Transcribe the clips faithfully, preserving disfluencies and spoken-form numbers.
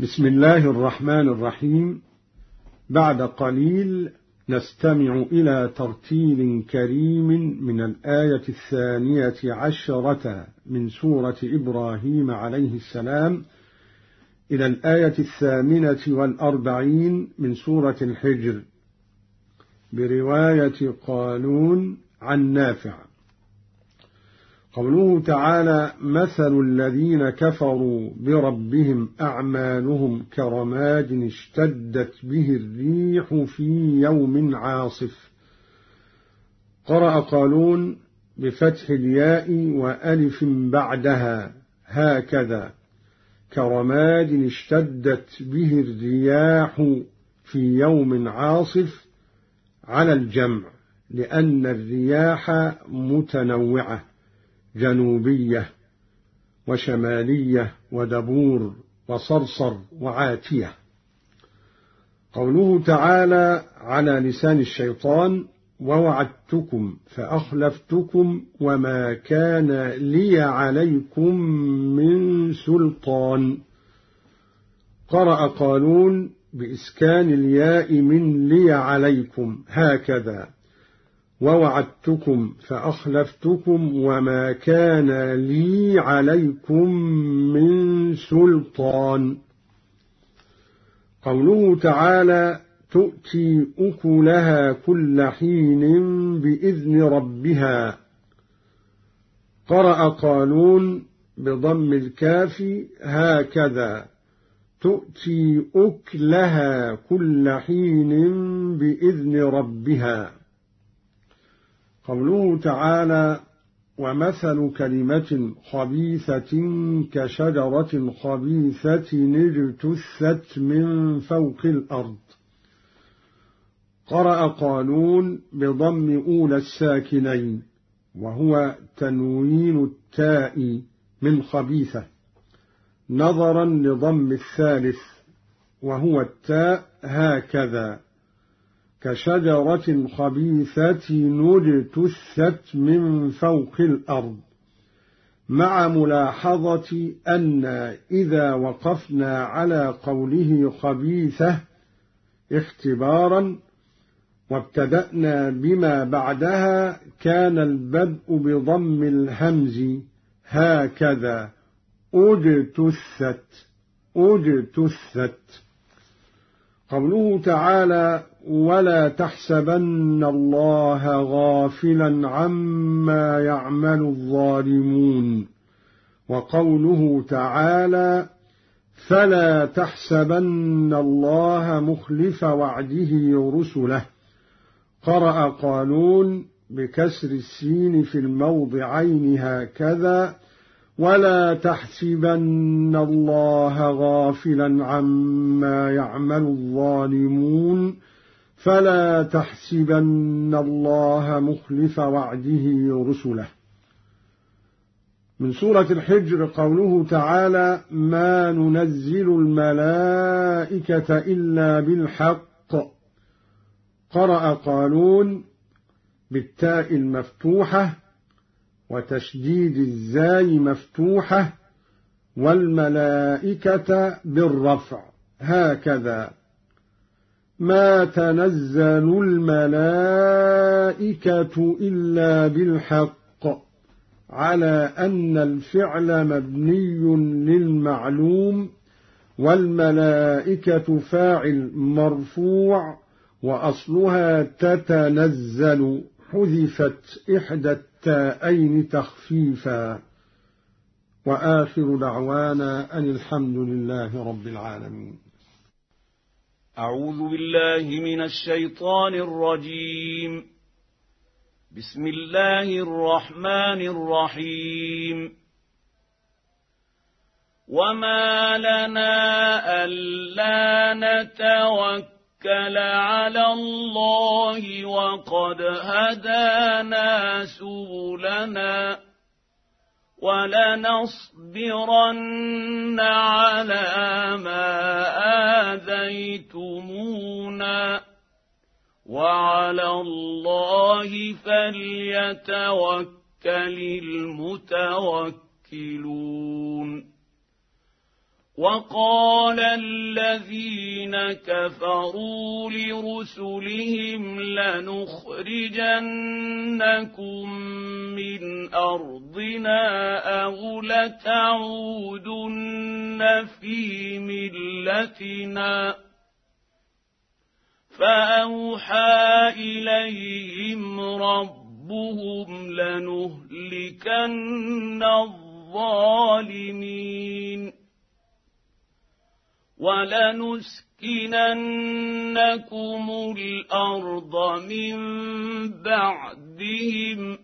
بسم الله الرحمن الرحيم. بعد قليل نستمع إلى ترتيل كريم من الآية الثانية عشرة من سورة إبراهيم عليه السلام إلى الآية الثامنة والأربعين من سورة الحجر برواية قالون عن نافع. قوله تعالى: مثل الذين كفروا بربهم أعمالهم كرماد اشتدت به الريح في يوم عاصف. قرأ قالون بفتح الياء وألف بعدها هكذا: كرماد اشتدت به الرياح في يوم عاصف، على الجمع لأن الرياح متنوعة، جنوبية وشمالية ودبور وصرصر وعاتية. قوله تعالى على لسان الشيطان: ووعدتكم فأخلفتكم وما كان لي عليكم من سلطان. قرأ قالون بإسكان الياء من لي عليكم هكذا: ووعدتكم فأخلفتكم وما كان لي عليكم من سلطان. قوله تعالى: تؤتي أكلها كل حين بإذن ربها. قرأ قالون بضم الكاف هكذا: تؤتي أكلها كل حين بإذن ربها. قوله تعالى: ومثل كلمة خبيثة كشجرة خبيثة اجتثت من فوق الأرض. قرأ قالون بضم أولى الساكنين وهو تنوين التاء من خبيثة، نظرا لضم الثالث وهو التاء هكذا: كشجرة خبيثة اجتثت من فوق الأرض، مع ملاحظة أن إذا وقفنا على قوله خبيثة اختبارا وابتدأنا بما بعدها كان البدء بضم الهمز هكذا: اجتثت اجتثت. قوله تعالى: ولا تحسبن الله غافلا عما يعمل الظالمون. وقوله تعالى: فلا تحسبن الله مخلف وعده رسله. قرأ قالون بكسر السين في الموضعين هكذا: ولا تحسبن الله غافلا عما يعمل الظالمون فلا تحسبن الله مخلف وعده رسله. من سورة الحجر قوله تعالى: ما ننزل الملائكة إلا بالحق. قرأ قالون بالتاء المفتوحة وتشديد الزاي مفتوحة والملائكة بالرفع هكذا: ما تنزل الملائكة إلا بالحق، على أن الفعل مبني للمعلوم والملائكة فاعل مرفوع وأصلها تتنزل، حذفت إحدى التاءين تخفيفا. وآخر دعوانا أن الحمد لله رب العالمين. أعوذ بالله من الشيطان الرجيم. بسم الله الرحمن الرحيم. وما لنا ألا نتوكل على الله وقد هدانا سبلنا ولنصبرن على ما آذيتمونا وعلى الله فليتوكل المتوكلون. وقال الذين كفروا لرسلهم لنخرجنكم من أرضنا أو لتعودن في ملتنا فأوحى إليهم ربهم لنهلكن الظالمين ولنسكننكم الأرض من بعدهم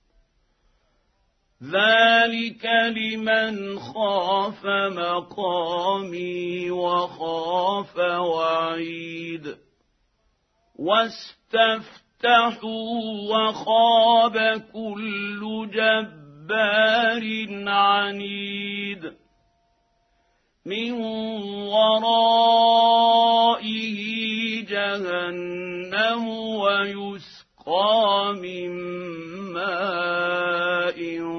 ذلك لمن خاف مقامي وخاف وعيد واستفتحوا وخاب كل جبار عنيد من ورائه جهنم ويسقى من ماء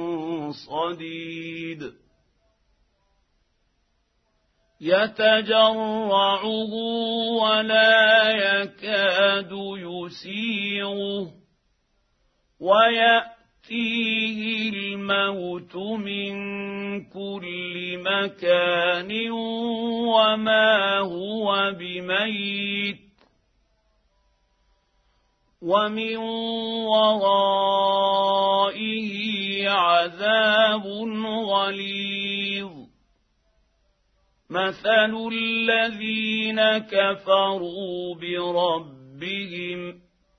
صديد يتجرعه ولا يكاد يسيغه ويأتيه الموت من كل مكان وما هو بميت ومن ورائه عذاب غليظ مثل الذين كفروا بربهم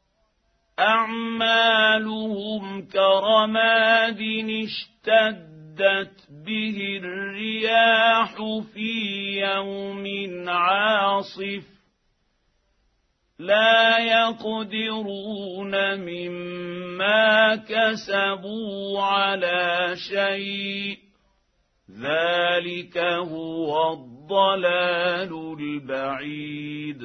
أعمالهم كرماد اشتدت به الرياح في يوم عاصف لا يقدرون مما كسبوا على شيء ذلك هو الضلال البعيد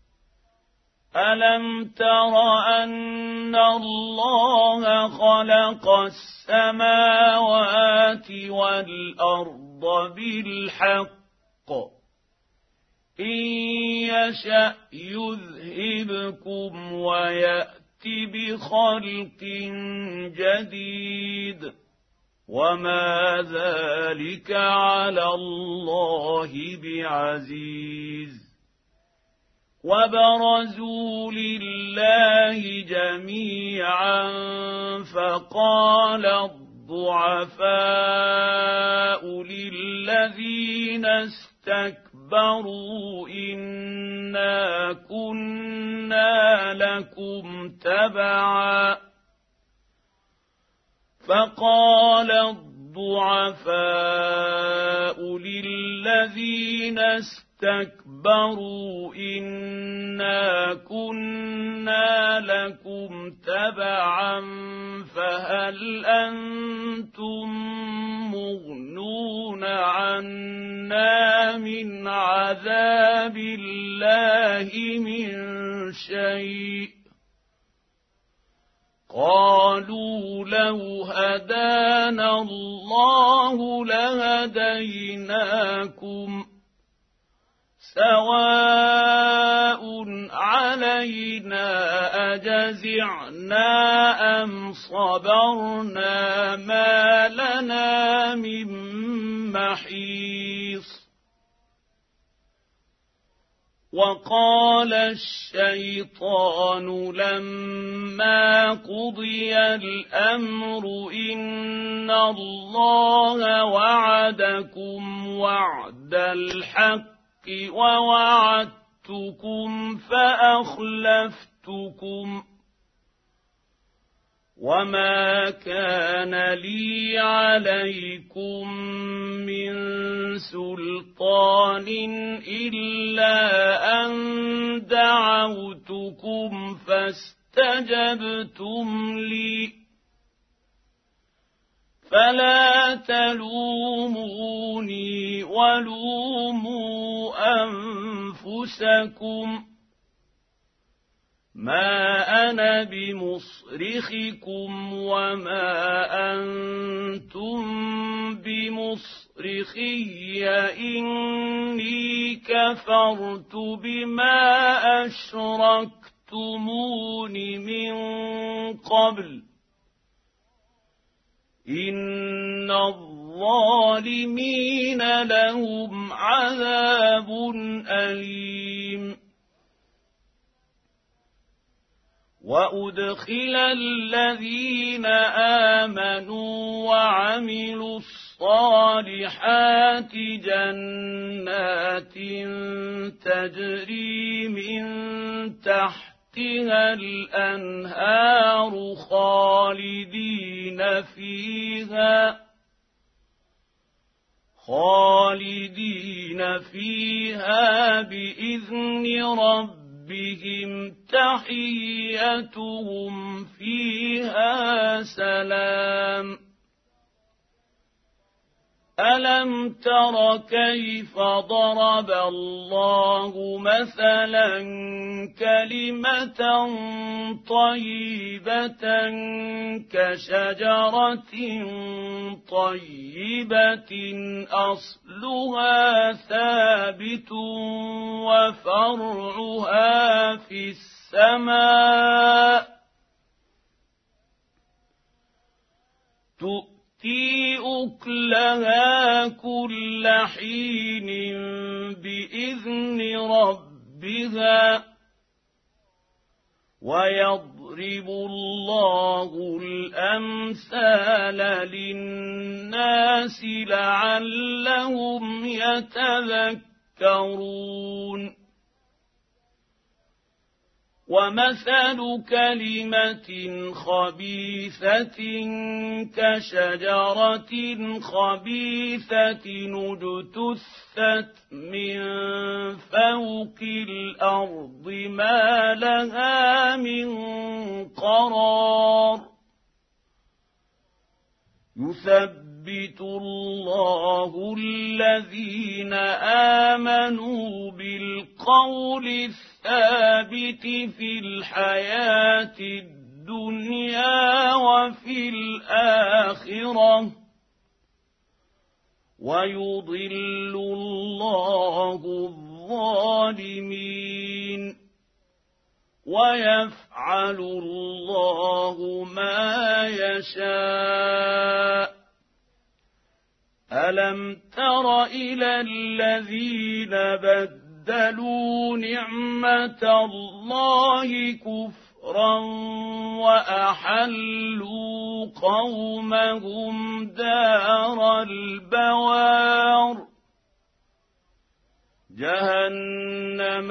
ألم تر أن الله خلق السماوات والأرض بالحق إن يشأ يذهبكم ويأت بخلق جديد وما ذلك على الله بعزيز وبرزوا لله جميعا فقال الضعفاء للذين استكبروا إنا كنا لكم تبعا فقال الضعفاء للذين استكبروا إنا كنا لكم تبعا فهل أنتم مغنون عنا من عذاب الله من شيء قالوا لو هدانا الله لهديناكم سواء علينا أجزعنا أم صبرنا ما لنا من محيص وقال الشيطان لما قضي الأمر إن الله وعدكم وعد الحق ووعدتكم فأخلفتكم وما كان لي عليكم من سلطان إلا أن دعوتكم فاستجبتم لي فلا تلوموني ولوموا أنفسكم ما أنا بمصرخكم وما أنتم بمصرخي أخرخي إني كفرت بما أشركتمون من قبل إن الظالمين لهم عذاب أليم وأدخل الذين آمنوا وعملوا الصالحات جنات تجري من تحتها الأنهار خالدين فيها خالدين فيها بإذن ربهم بهم تحيتهم فيها سلام ألم تر كيف ضرب الله مثلا كلمة طيبة كشجرة طيبة أصلها ثابت وفرعها في السماء تؤتي أكلها كل حين بإذن ربها ويضرب الله الأمثال للناس لعلهم يتذكرون ومثل كلمة خبيثة كشجرة خبيثة اجتثت من فوق الأرض ما لها من قرار يثبت الله الذين آمنوا بالقول الثابت في الحياة الدنيا وفي الآخرة ويضل الله الظالمين ويفعل الله ما يشاء ألم تر إلى الذين بدلوا نعمة الله كفرا وأحلوا قومهم دار البوار جهنم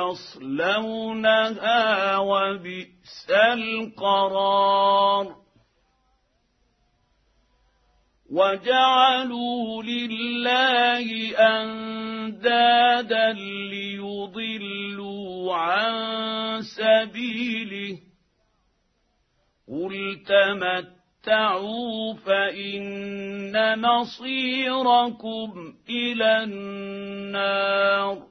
يصلونها وبئس القرار وجعلوا لله أندادا ليضلوا عن سبيله قل تمتعوا فإن مصيركم إلى النار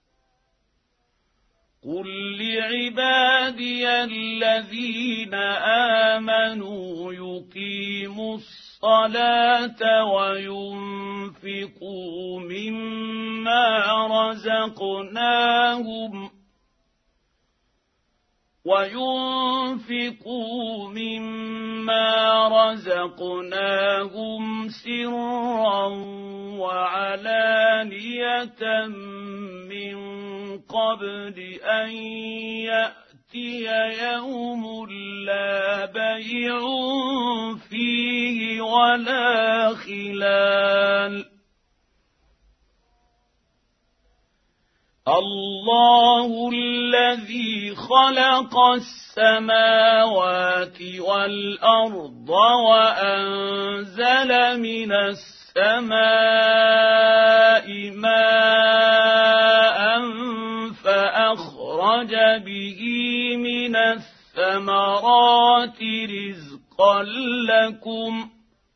قل لعبادي الذين آمنوا يقيموا الصلاة وينفقوا مما رزقناهم وينفقوا مما رزقناهم سرا وعلانية من قبل أن يأتي يوم لا بيع فيه ولا خلال الله الذي خلق السماوات والأرض وأنزل من السماء ماء فأخرج به من الثمرات رزقا لكم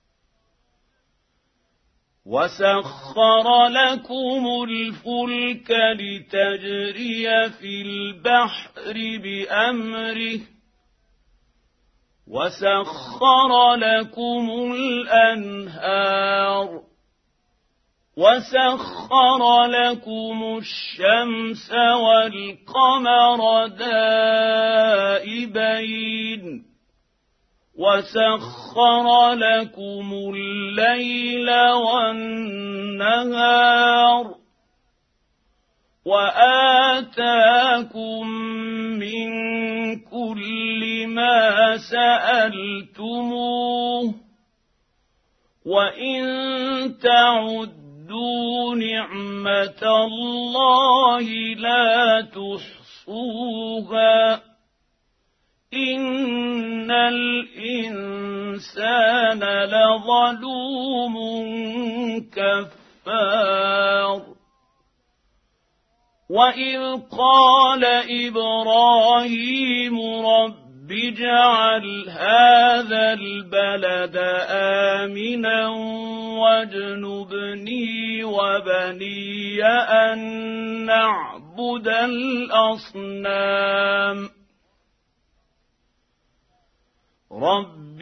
وسخر لكم الفلك لتجري في البحر بأمره وسخر لكم الأنهار وسخر لكم الشمس والقمر دائبين وسخر لكم الليل والنهار وآتاكم من كل ما سألتموه وإن تعدوا نعمة الله لا تحصوها إن الإنسان لظلوم كفار وإذ قال إبراهيم رب اجعل هذا البلد آمنا واجنبني وبني أن نعبد الأصنام رب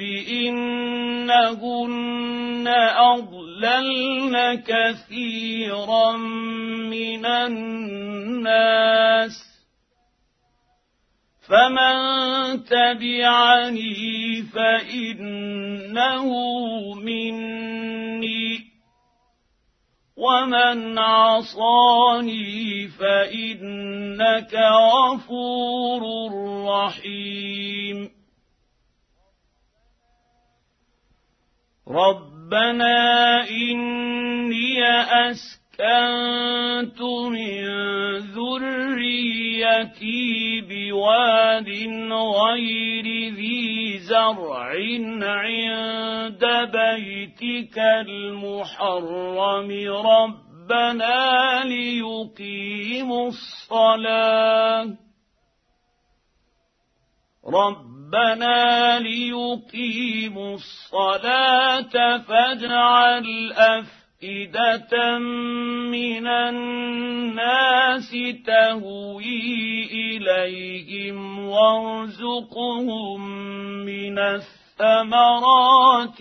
إنهن أضللن كثيرا من الناس فمن تبعني فإنه مني ومن عصاني فإنك غفور رحيم ربنا إني أسكنت من ذريتي بواد غير ذي زرع عند بيتك المحرم ربنا ليقيموا الصلاة ربنا ليقيموا الصلاة فاجعل أفئدة من الناس تهوي إليهم وارزقهم من الثمرات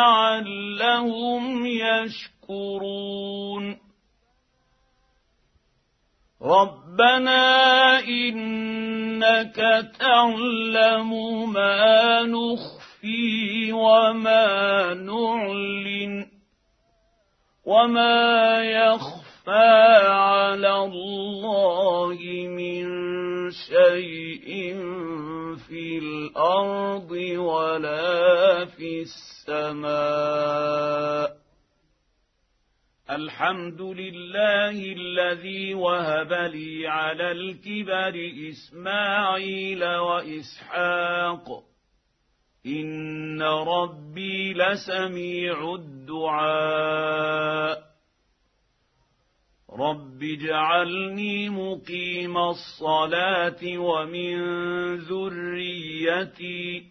لعلهم يشكرون ربنا إنك تعلم ما نخفي وما نعلن وما يخفى على الله من شيء في الأرض ولا في السماء الحمد لله الذي وهب لي على الكبر إسماعيل وإسحاق إن ربي لسميع الدعاء رب اجعلني مقيم الصلاة ومن ذريتي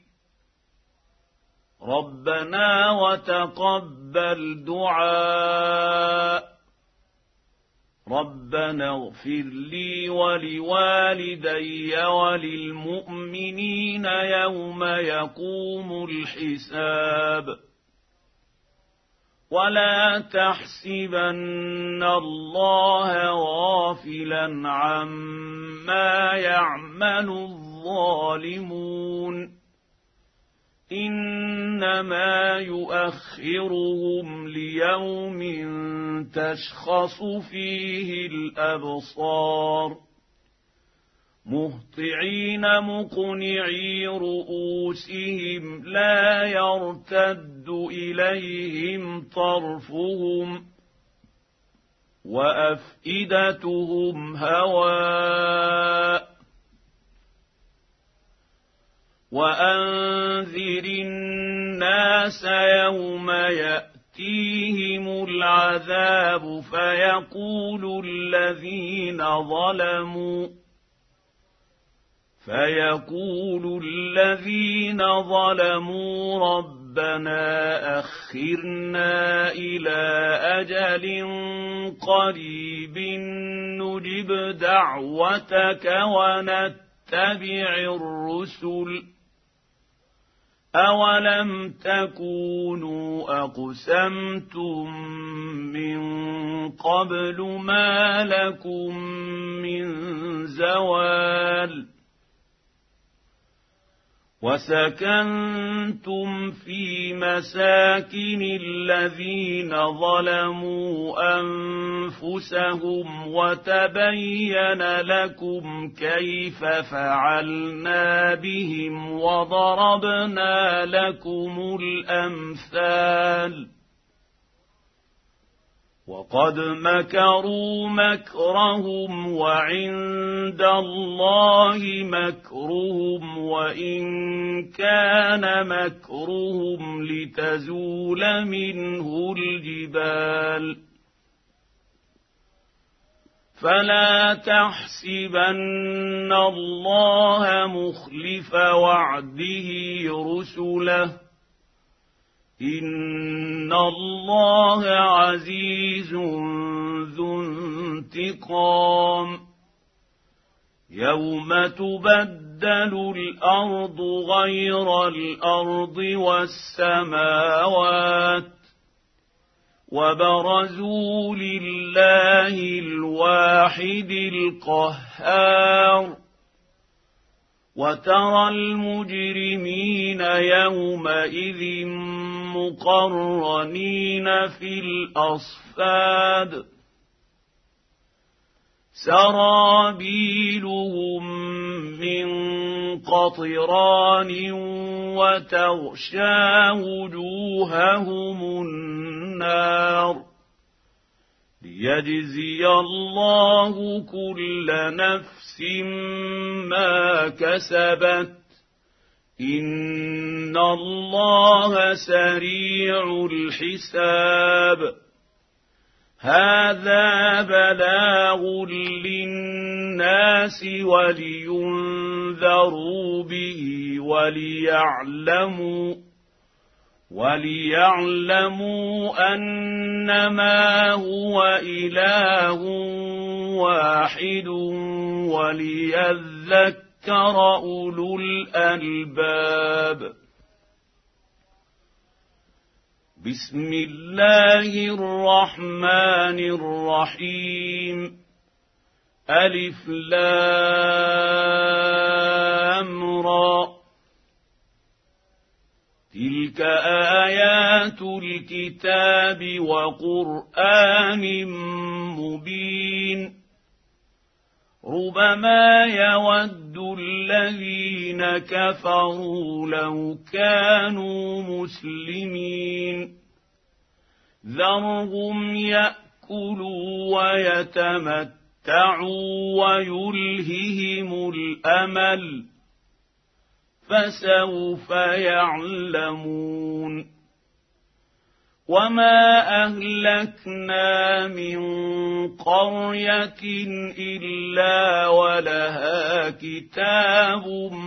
ربنا وتقبل دعاء ربنا اغفر لي ولوالدي وللمؤمنين يوم يقوم الحساب ولا تحسبن الله غافلا عما يعمل الظالمون إنما يؤخرهم ليوم تشخص فيه الأبصار مهطعين مقنعي رؤوسهم لا يرتد إليهم طرفهم وأفئدتهم هواء وأنذر الناس يوم يأتيهم العذاب فيقول الذين ظلموا فيقول الذين ظلموا ربنا أخرنا إلى أجل قريب نجب دعوتك ونتبع الرسل أولم تكونوا أقسمتم من قبل ما لكم من زوال وسكنتم في مساكن الذين ظلموا أنفسهم وتبين لكم كيف فعلنا بهم وضربنا لكم الأمثال وقد مكروا مكرهم وعند الله مكرهم وإن كان مكرهم لتزول منه الجبال فلا تحسبن الله مخلف وعده رسله إن الله عزيز ذو انتقام يوم تبدل الأرض غير الأرض والسماوات وبرزوا لله الواحد القهار وترى المجرمين يومئذ مقرنين في الأصفاد سرابيلهم من قطران وتغشى وجوههم النار ليجزي الله كل نفس ما كسبت إن الله سريع الحساب هذا بلاغ للناس ولينذروا به وليعلموا وليعلموا أنما هو إله واحد وليذكر أولو الألباب بسم الله الرحمن الرحيم ألف لام را تلك آيات الكتاب وقرآن مبين ربما يود الذين كفروا لو كانوا مسلمين ذرهم يأكلوا ويتمتعوا ويلههم الأمل فسوف يعلمون وما أهلكنا من قرية إلا ولها كتاب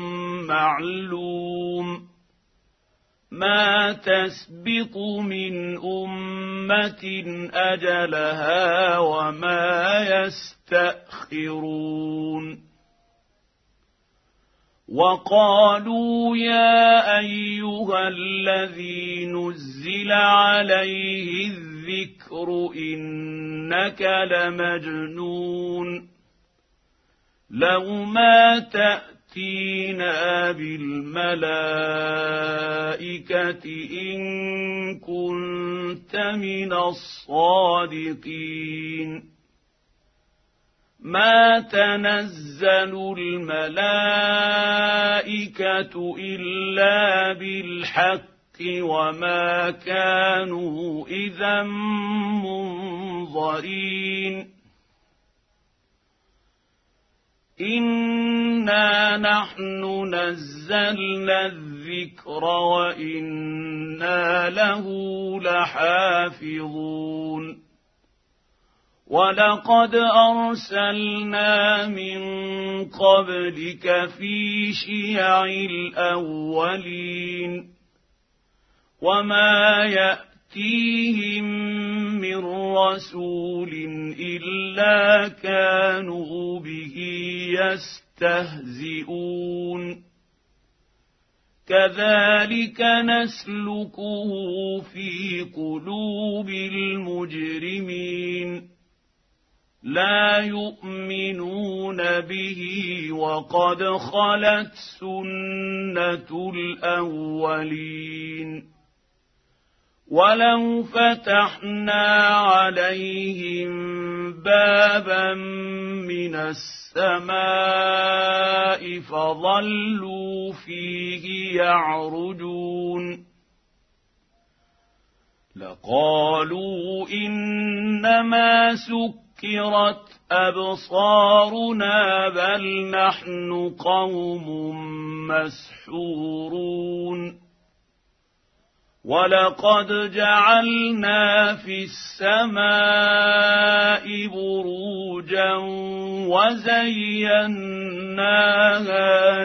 معلوم ما تسبق من أمة أجلها وما يستأخرون وقالوا يا أيها الذي نزل عليه الذكر إنك لمجنون لو ما تأتينا بالملائكة إن كنت من الصادقين ما تنزل الملائكة إلا بالحق وما كانوا إذا منظرين إنا نحن نزلنا الذكر وإنا له لحافظون ولقد أرسلنا من قبلك في شيع الأولين وما يأتيهم من رسول إلا كانوا به يستهزئون كذلك نسلكه في قلوب المجرمين لا يؤمنون به وقد خلت سنة الأولين ولو فتحنا عليهم بابا من السماء فظلوا فيه يعرجون لقالوا إنما سكرت أبصارنا بل نحن قوم مسحورون ولقد جعلنا في السماء بروجا وزيناها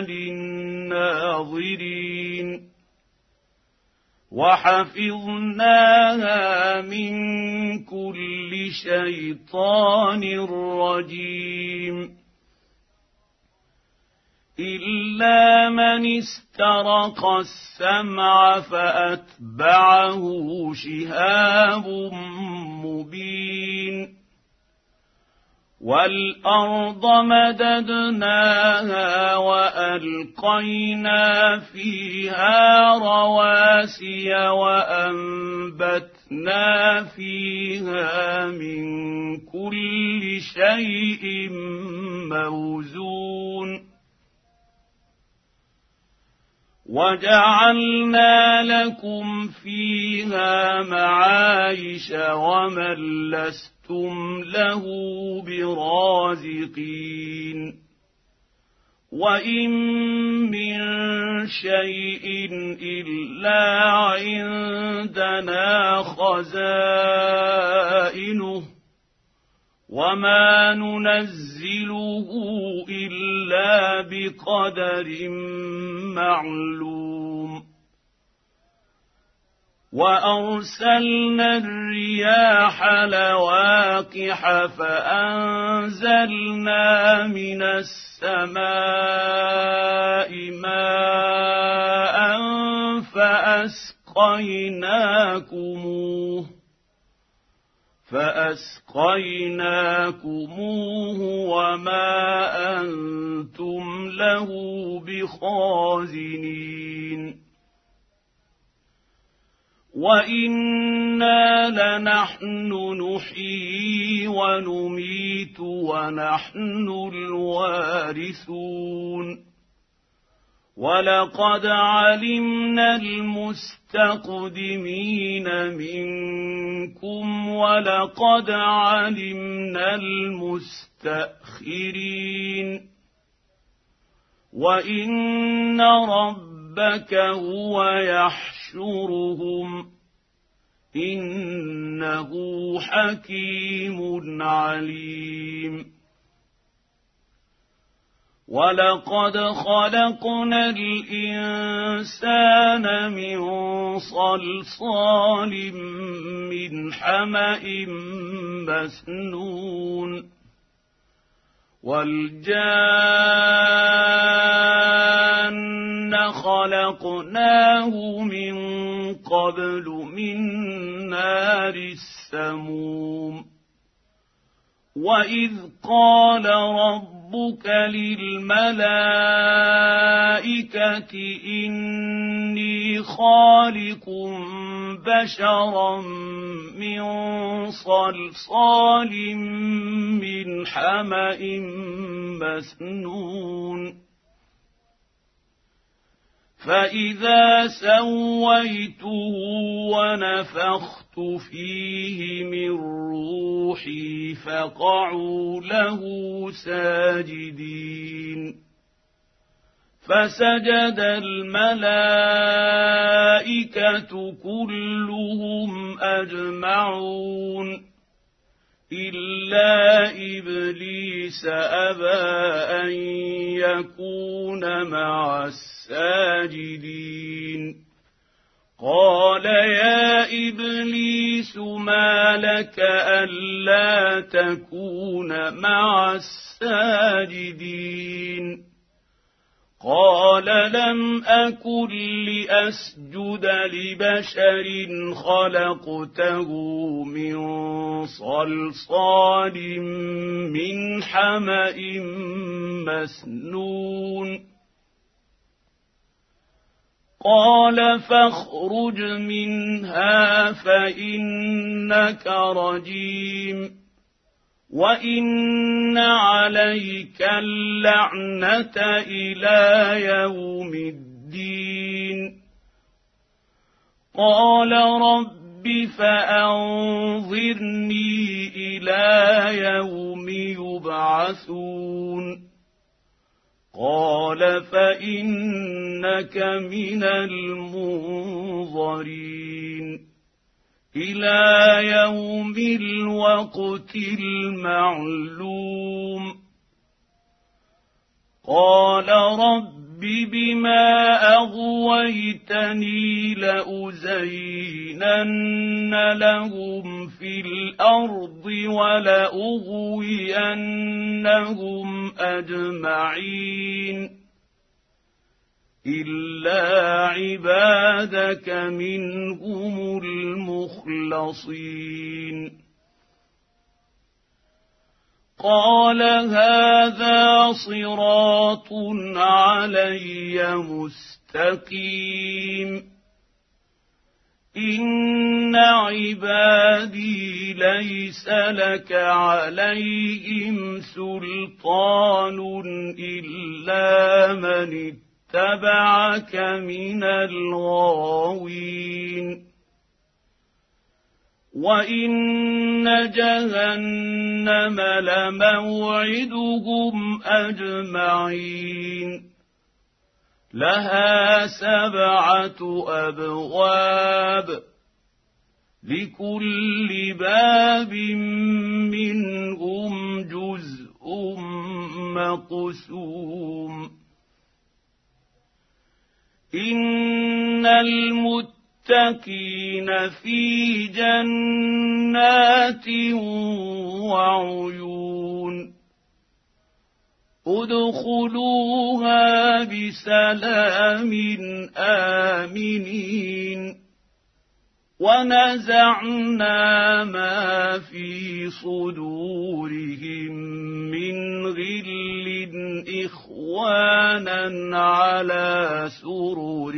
للناظرين وحفظناها من كل شيطان رجيم إلا من استرق السمع فأتبعه شهاب مبين والأرض مددناها وألقينا فيها رواسي وأنبتنا فيها من كل شيء موزون وجعلنا لكم فيها معايش ومن لستم له برازقين وإن من شيء إلا عندنا خزائنه وما ننزله إلا بقدر معلوم وأرسلنا الرياح لواقح فأنزلنا من السماء ماء فأسقيناكموه فأسقيناكموه وما أنتم له بخازنين وإنا لنحن نحيي ونميت ونحن الوارثون ولقد علمنا المستقدمين منكم ولقد علمنا المستأخرين وإن ربك هو يحشرهم إنه حكيم عليم ولقد خلقنا الإنسان من صلصال من حمأ مسنون والجان خلقناه من قبل من نار السموم وإذ قال ربك للملائكة إني خالق بشرا من صلصال من حمأ مسنون فإذا سويته ونفخت فيه من روحي فقعوا له ساجدين فسجد الملائكة كلهم أجمعون إلا إبليس أبى أن يكون مع الساجدين قال يا إبليس ما لك ألا تكون مع الساجدين قال لم أكن لأسجد لبشر خلقته من صلصال من حمأ مسنون قال فاخرج منها فإنك رجيم وإن عليك اللعنة إلى يوم الدين قال رب فأنظرني إلى يوم يبعثون قال فإنك من المنظرين إلى يوم الوقت المعلوم قال رب بما أغويتني لأزينن لهم في الأرض ولأغوينهم أجمعين إلا عبادك منهم المخلصين قال هذا صراط علي مستقيم إن عبادي ليس لك عليهم سلطان إلا من اتبعك من الغاوين وإن جهنم لموعدهم أجمعين لها سبعة أبواب لكل باب منهم جزء مقسوم إن المتقين في جنات وعيون ادخلوها بسلام آمنين ونزعنا ما في صدورهم من غل إخوانا على سرر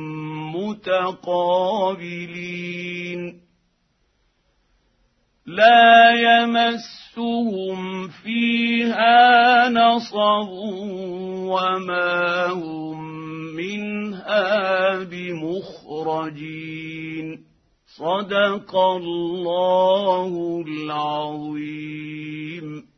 متقابلين لا يمسهم فيها نصب وما هم منها بمخرجين صدق الله العظيم.